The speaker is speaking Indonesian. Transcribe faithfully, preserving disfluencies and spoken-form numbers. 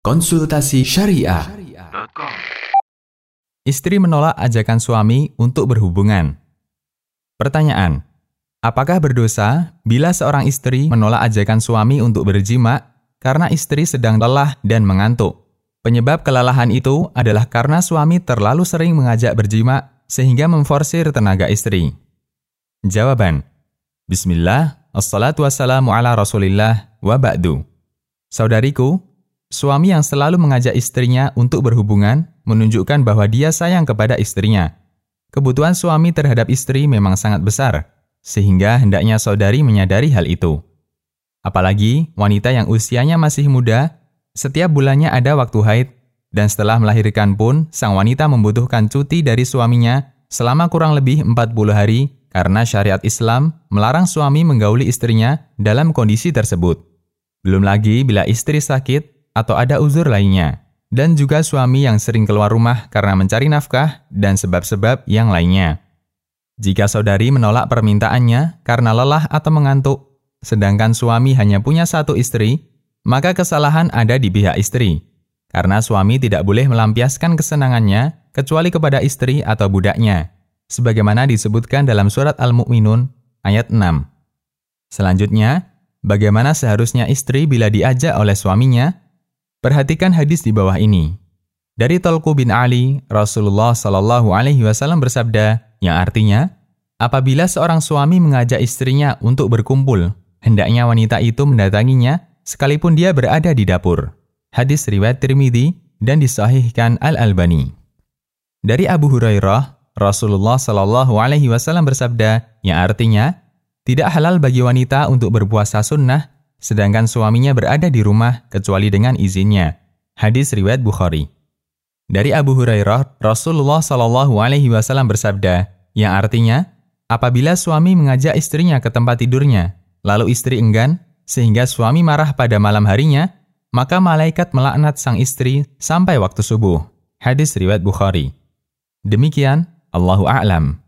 Konsultasi Syariah. Istri menolak ajakan suami untuk berhubungan. Pertanyaan: apakah berdosa bila seorang istri menolak ajakan suami untuk berjima karena istri sedang lelah dan mengantuk? Penyebab kelelahan itu adalah karena suami terlalu sering mengajak berjima sehingga memforsir tenaga istri. Jawaban: Bismillah, assalatu wassalamu ala rasulillah, wa ba'du. Saudariku, suami yang selalu mengajak istrinya untuk berhubungan menunjukkan bahwa dia sayang kepada istrinya. Kebutuhan suami terhadap istri memang sangat besar, sehingga hendaknya saudari menyadari hal itu. Apalagi wanita yang usianya masih muda, setiap bulannya ada waktu haid, dan setelah melahirkan pun sang wanita membutuhkan cuti dari suaminya selama kurang lebih empat puluh hari karena syariat Islam melarang suami menggauli istrinya dalam kondisi tersebut. Belum lagi bila istri sakit atau ada uzur lainnya, dan juga suami yang sering keluar rumah karena mencari nafkah dan sebab-sebab yang lainnya. Jika saudari menolak permintaannya karena lelah atau mengantuk, sedangkan suami hanya punya satu istri, maka kesalahan ada di pihak istri, karena suami tidak boleh melampiaskan kesenangannya kecuali kepada istri atau budaknya, sebagaimana disebutkan dalam surat Al-Mu'minun ayat enam. Selanjutnya, bagaimana seharusnya istri bila diajak oleh suaminya? Perhatikan hadis di bawah ini. Dari Talq bin Ali, Rasulullah Shallallahu Alaihi Wasallam bersabda, yang artinya, apabila seorang suami mengajak istrinya untuk berkumpul, hendaknya wanita itu mendatanginya sekalipun dia berada di dapur. Hadis riwayat Tirmidzi dan disahihkan Al-Albani. Dari Abu Hurairah, Rasulullah Shallallahu Alaihi Wasallam bersabda, yang artinya, tidak halal bagi wanita untuk berpuasa sunnah sedangkan suaminya berada di rumah kecuali dengan izinnya. Hadis riwayat Bukhari. Dari Abu Hurairah, Rasulullah Shallallahu Alaihi Wasallam bersabda, yang artinya, apabila suami mengajak istrinya ke tempat tidurnya, lalu istri enggan, sehingga suami marah pada malam harinya, maka malaikat melaknat sang istri sampai waktu subuh. Hadis riwayat Bukhari. Demikian, Allahu a'lam.